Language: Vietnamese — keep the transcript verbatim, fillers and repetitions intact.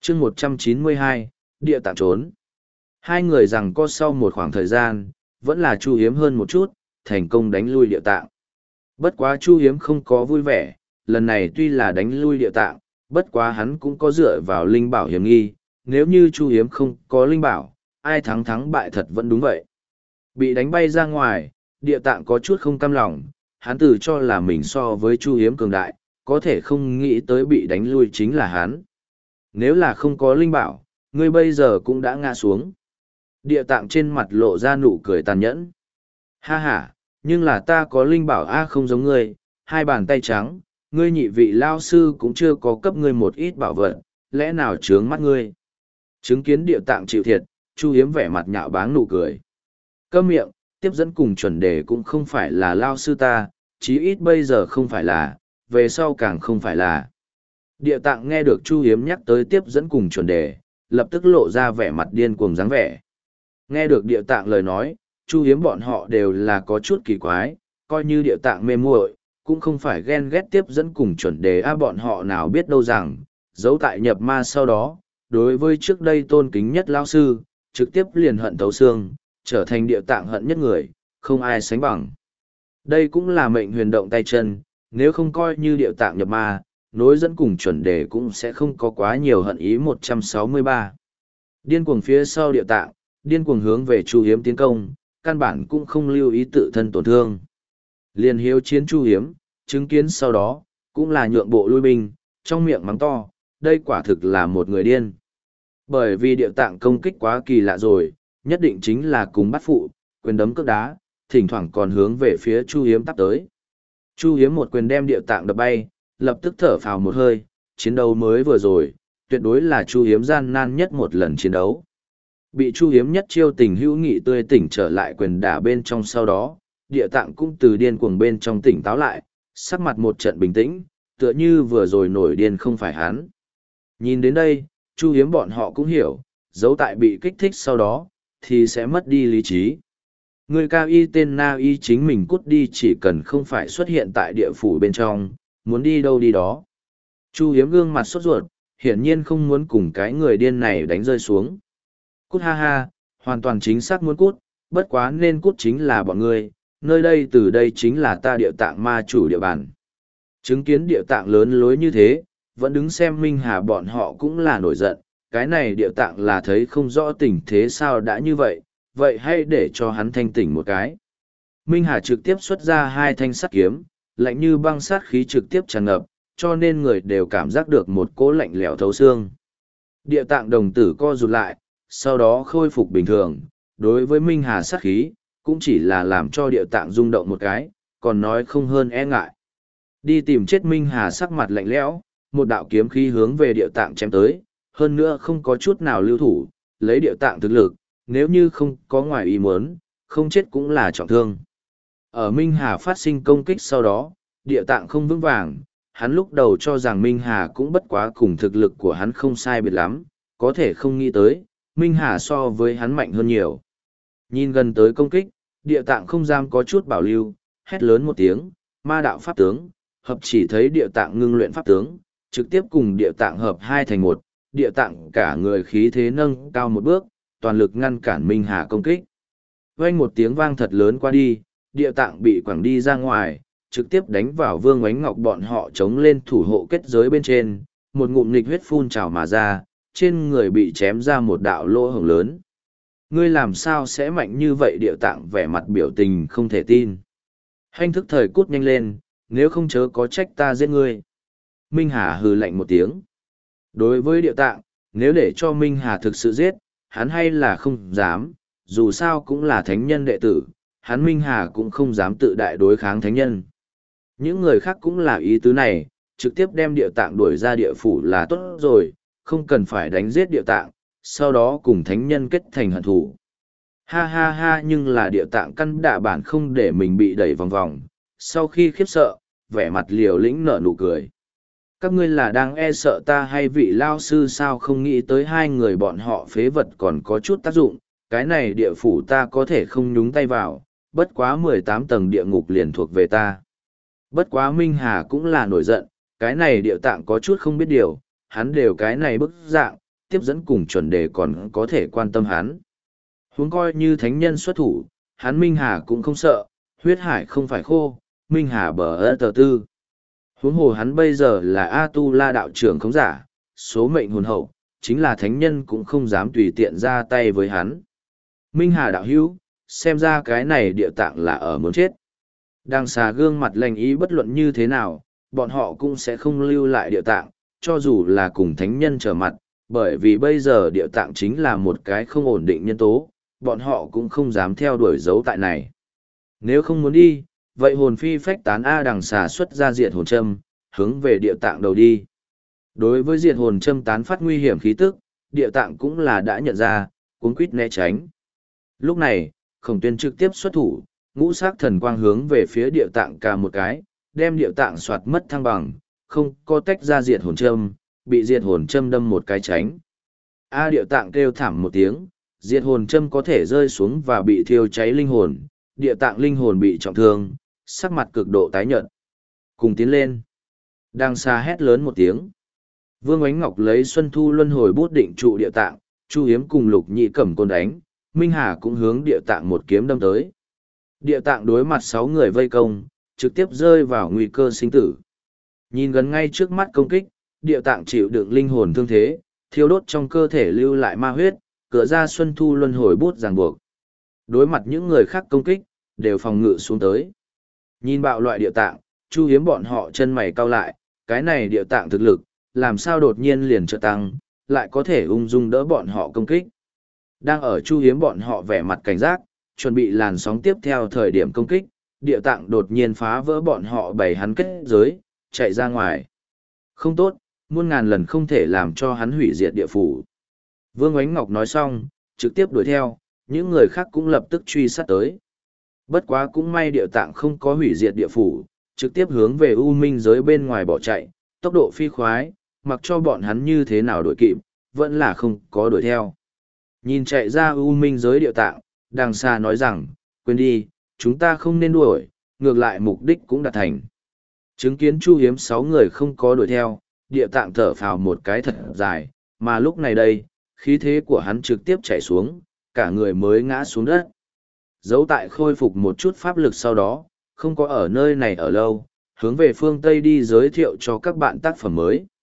chương một trăm chín mươi hai, địa tạng trốn. Hai người rằng co sau một khoảng thời gian, vẫn là Chu Hiếm hơn một chút, thành công đánh lui địa tạng. Bất quá Chu Hiếm không có vui vẻ, lần này tuy là đánh lui địa tạng, bất quá hắn cũng có dựa vào linh bảo hiểm nghi, nếu như Chu Hiếm không có linh bảo, ai thắng thắng bại thật vẫn đúng vậy. Bị đánh bay ra ngoài, địa tạng có chút không cam lòng, hắn tự cho là mình so với Chu Hiếm cường đại, có thể không nghĩ tới bị đánh lui chính là hắn. Nếu là không có linh bảo, ngươi bây giờ cũng đã ngã xuống. Địa tạng trên mặt lộ ra nụ cười tàn nhẫn. Ha ha, nhưng là ta có linh bảo A không giống ngươi, hai bàn tay trắng, ngươi nhị vị lao sư cũng chưa có cấp ngươi một ít bảo vật, lẽ nào trướng mắt ngươi. Chứng kiến địa tạng chịu thiệt, Chu Hiếm vẻ mặt nhạo báng nụ cười. Câm miệng, tiếp dẫn cùng chuẩn đề cũng không phải là lao sư ta, chí ít bây giờ không phải là, về sau càng không phải là. Địa tạng nghe được Chu Hiếm nhắc tới tiếp dẫn cùng chuẩn đề, lập tức lộ ra vẻ mặt điên cuồng dáng vẻ. Nghe được địa tạng lời nói, Chu Hiếm bọn họ đều là có chút kỳ quái, coi như địa tạng mê muội, cũng không phải ghen ghét tiếp dẫn cùng chuẩn đề a bọn họ nào biết đâu rằng, giấu tại nhập ma sau đó, đối với trước đây tôn kính nhất lao sư, trực tiếp liền hận thấu xương, trở thành địa tạng hận nhất người, không ai sánh bằng. Đây cũng là mệnh huyền động tay chân, nếu không coi như địa tạng nhập ma, nối dẫn cùng chuẩn đề cũng sẽ không có quá nhiều hận ý một trăm sáu mươi ba. Điên cuồng phía sau địa tạng, điên cuồng hướng về Chu Hiếm tiến công, căn bản cũng không lưu ý tự thân tổn thương. Liền hiếu chiến Chu Hiếm, chứng kiến sau đó, cũng là nhượng bộ lui binh, trong miệng mắng to, đây quả thực là một người điên. Bởi vì địa tạng công kích quá kỳ lạ rồi, nhất định chính là cùng bắt phụ, quyền đấm cước đá, thỉnh thoảng còn hướng về phía Chu Hiếm tắp tới. Chu Hiếm một quyền đem địa tạng đập bay, lập tức thở phào một hơi, chiến đấu mới vừa rồi, tuyệt đối là Chu Hiếm gian nan nhất một lần chiến đấu. Bị Chu Hiếm nhất chiêu tình hữu nghị tươi tỉnh trở lại quyền đả bên trong sau đó, địa tạng cũng từ điên cuồng bên trong tỉnh táo lại, sắc mặt một trận bình tĩnh, tựa như vừa rồi nổi điên không phải hắn. Nhìn đến đây, Chu Hiếm bọn họ cũng hiểu, dấu tại bị kích thích sau đó, thì sẽ mất đi lý trí. Người cao y tên Na Y chính mình cút đi chỉ cần không phải xuất hiện tại địa phủ bên trong, muốn đi đâu đi đó. Chu Hiếm gương mặt sốt ruột, hiển nhiên không muốn cùng cái người điên này đánh rơi xuống. Cút ha ha, hoàn toàn chính xác muốn cút, bất quá nên cút chính là bọn ngươi, nơi đây từ đây chính là ta địa tạng ma chủ địa bàn. Chứng kiến địa tạng lớn lối như thế, vẫn đứng xem Minh Hà bọn họ cũng là nổi giận, cái này địa tạng là thấy không rõ tình thế sao đã như vậy, vậy hãy để cho hắn thanh tỉnh một cái. Minh Hà trực tiếp xuất ra hai thanh sắt kiếm, lạnh như băng sát khí trực tiếp tràn ngập, cho nên người đều cảm giác được một cỗ lạnh lẽo thấu xương. Địa tạng đồng tử co rụt lại, sau đó khôi phục bình thường, đối với Minh Hà sát khí, cũng chỉ là làm cho địa tạng rung động một cái, còn nói không hơn e ngại. Đi tìm chết Minh Hà sắc mặt lạnh lẽo, một đạo kiếm khí hướng về địa tạng chém tới, hơn nữa không có chút nào lưu thủ, lấy địa tạng thực lực, nếu như không có ngoài ý muốn, không chết cũng là trọng thương. Ở Minh Hà phát sinh công kích sau đó, địa tạng không vững vàng, hắn lúc đầu cho rằng Minh Hà cũng bất quá cùng thực lực của hắn không sai biệt lắm, có thể không nghĩ tới, Minh Hà so với hắn mạnh hơn nhiều. Nhìn gần tới công kích, địa tạng không dám có chút bảo lưu, hét lớn một tiếng, ma đạo pháp tướng, hợp chỉ thấy địa tạng ngưng luyện pháp tướng, trực tiếp cùng địa tạng hợp hai thành một, địa tạng cả người khí thế nâng cao một bước, toàn lực ngăn cản Minh Hà công kích. Vang một tiếng vang thật lớn qua đi, địa tạng bị quẳng đi ra ngoài, trực tiếp đánh vào Vương Oánh Ngọc bọn họ chống lên thủ hộ kết giới bên trên, một ngụm nghịch huyết phun trào mà ra, trên người bị chém ra một đạo lỗ hổng lớn. Ngươi làm sao sẽ mạnh như vậy? Địa tạng vẻ mặt biểu tình không thể tin. Hành thức thời cút nhanh lên, nếu không chớ có trách ta giết ngươi. Minh Hà hừ lạnh một tiếng. Đối với địa tạng, nếu để cho Minh Hà thực sự giết, hắn hay là không dám, dù sao cũng là thánh nhân đệ tử, hắn Minh Hà cũng không dám tự đại đối kháng thánh nhân. Những người khác cũng là ý tứ này, trực tiếp đem địa tạng đuổi ra địa phủ là tốt rồi, không cần phải đánh giết địa tạng, sau đó cùng thánh nhân kết thành hận thù. Ha ha ha, nhưng là địa tạng căn đạ bản không để mình bị đẩy vòng vòng, sau khi khiếp sợ, vẻ mặt liều lĩnh nở nụ cười. Các ngươi là đang e sợ ta hay vị lao sư sao? Không nghĩ tới hai người bọn họ phế vật còn có chút tác dụng, cái này địa phủ ta có thể không nhúng tay vào, bất quá mười tám tầng địa ngục liền thuộc về ta. Bất quá Minh Hà cũng là nổi giận, cái này địa tạng có chút không biết điều, hắn đều cái này bức dạng, tiếp dẫn cùng chuẩn đề còn có thể quan tâm hắn. Huống coi như thánh nhân xuất thủ, hắn Minh Hà cũng không sợ, huyết hải không phải khô, Minh Hà bờ ơ tờ tư. Huống hồ hắn bây giờ là A-tu-la đạo trưởng khống giả, số mệnh hồn hậu, chính là thánh nhân cũng không dám tùy tiện ra tay với hắn. Minh Hà đạo hữu, xem ra cái này địa tạng là ở muốn chết. Đang xà gương mặt lành ý bất luận như thế nào, bọn họ cũng sẽ không lưu lại địa tạng, cho dù là cùng thánh nhân trở mặt, bởi vì bây giờ địa tạng chính là một cái không ổn định nhân tố, bọn họ cũng không dám theo đuổi dấu tại này. Nếu không muốn đi, vậy hồn phi phách tán A đằng xà xuất ra diệt hồn châm, hướng về địa tạng đầu đi. Đối với diệt hồn châm tán phát nguy hiểm khí tức, địa tạng cũng là đã nhận ra, cuống quýt né tránh. Lúc này, Khổng Tuyên trực tiếp xuất thủ, ngũ sắc thần quang hướng về phía địa tạng cả một cái, đem địa tạng soạt mất thăng bằng, không có tách ra diệt hồn châm, bị diệt hồn châm đâm một cái tránh. A địa tạng kêu thảm một tiếng, diệt hồn châm có thể rơi xuống và bị thiêu cháy linh hồn, địa tạng linh hồn bị trọng thương, sắc mặt cực độ tái nhợt. Cùng tiến lên. Đang xa hét lớn một tiếng. Vương Ánh Ngọc lấy Xuân Thu Luân Hồi bút định trụ địa tạng, Chu Hiếm cùng Lục Nhị cầm côn đánh, Minh Hà cũng hướng địa tạng một kiếm đâm tới. Địa tạng đối mặt sáu người vây công, trực tiếp rơi vào nguy cơ sinh tử. Nhìn gần ngay trước mắt công kích, địa tạng chịu đựng linh hồn thương thế, thiêu đốt trong cơ thể lưu lại ma huyết, cửa ra Xuân Thu Luân Hồi bút ràng buộc. Đối mặt những người khác công kích, đều phòng ngự xuống tới. Nhìn bạo loại địa tạng, Chu Hiếm bọn họ chân mày cau lại, cái này địa tạng thực lực, làm sao đột nhiên liền trợ tăng, lại có thể ung dung đỡ bọn họ công kích. Đang ở Chu Hiếm bọn họ vẻ mặt cảnh giác, chuẩn bị làn sóng tiếp theo thời điểm công kích, địa tạng đột nhiên phá vỡ bọn họ bày hắn kết giới, chạy ra ngoài. Không tốt, muôn ngàn lần không thể làm cho hắn hủy diệt địa phủ. Vương Ánh Ngọc nói xong, trực tiếp đuổi theo, những người khác cũng lập tức truy sát tới. Bất quá cũng may địa tạng không có hủy diệt địa phủ, trực tiếp hướng về U Minh giới bên ngoài bỏ chạy, tốc độ phi khoái, mặc cho bọn hắn như thế nào đuổi kịp, vẫn là không có đuổi theo. Nhìn chạy ra U Minh giới địa tạng, đằng xa nói rằng, quên đi, chúng ta không nên đuổi, ngược lại mục đích cũng đạt thành. Chứng kiến Chu Hiếm sáu người không có đuổi theo, địa tạng thở phào một cái thật dài, mà lúc này đây, khí thế của hắn trực tiếp chảy xuống, cả người mới ngã xuống đất. Dấu tại khôi phục một chút pháp lực sau đó, không có ở nơi này ở lâu, hướng về phương Tây đi giới thiệu cho các bạn tác phẩm mới.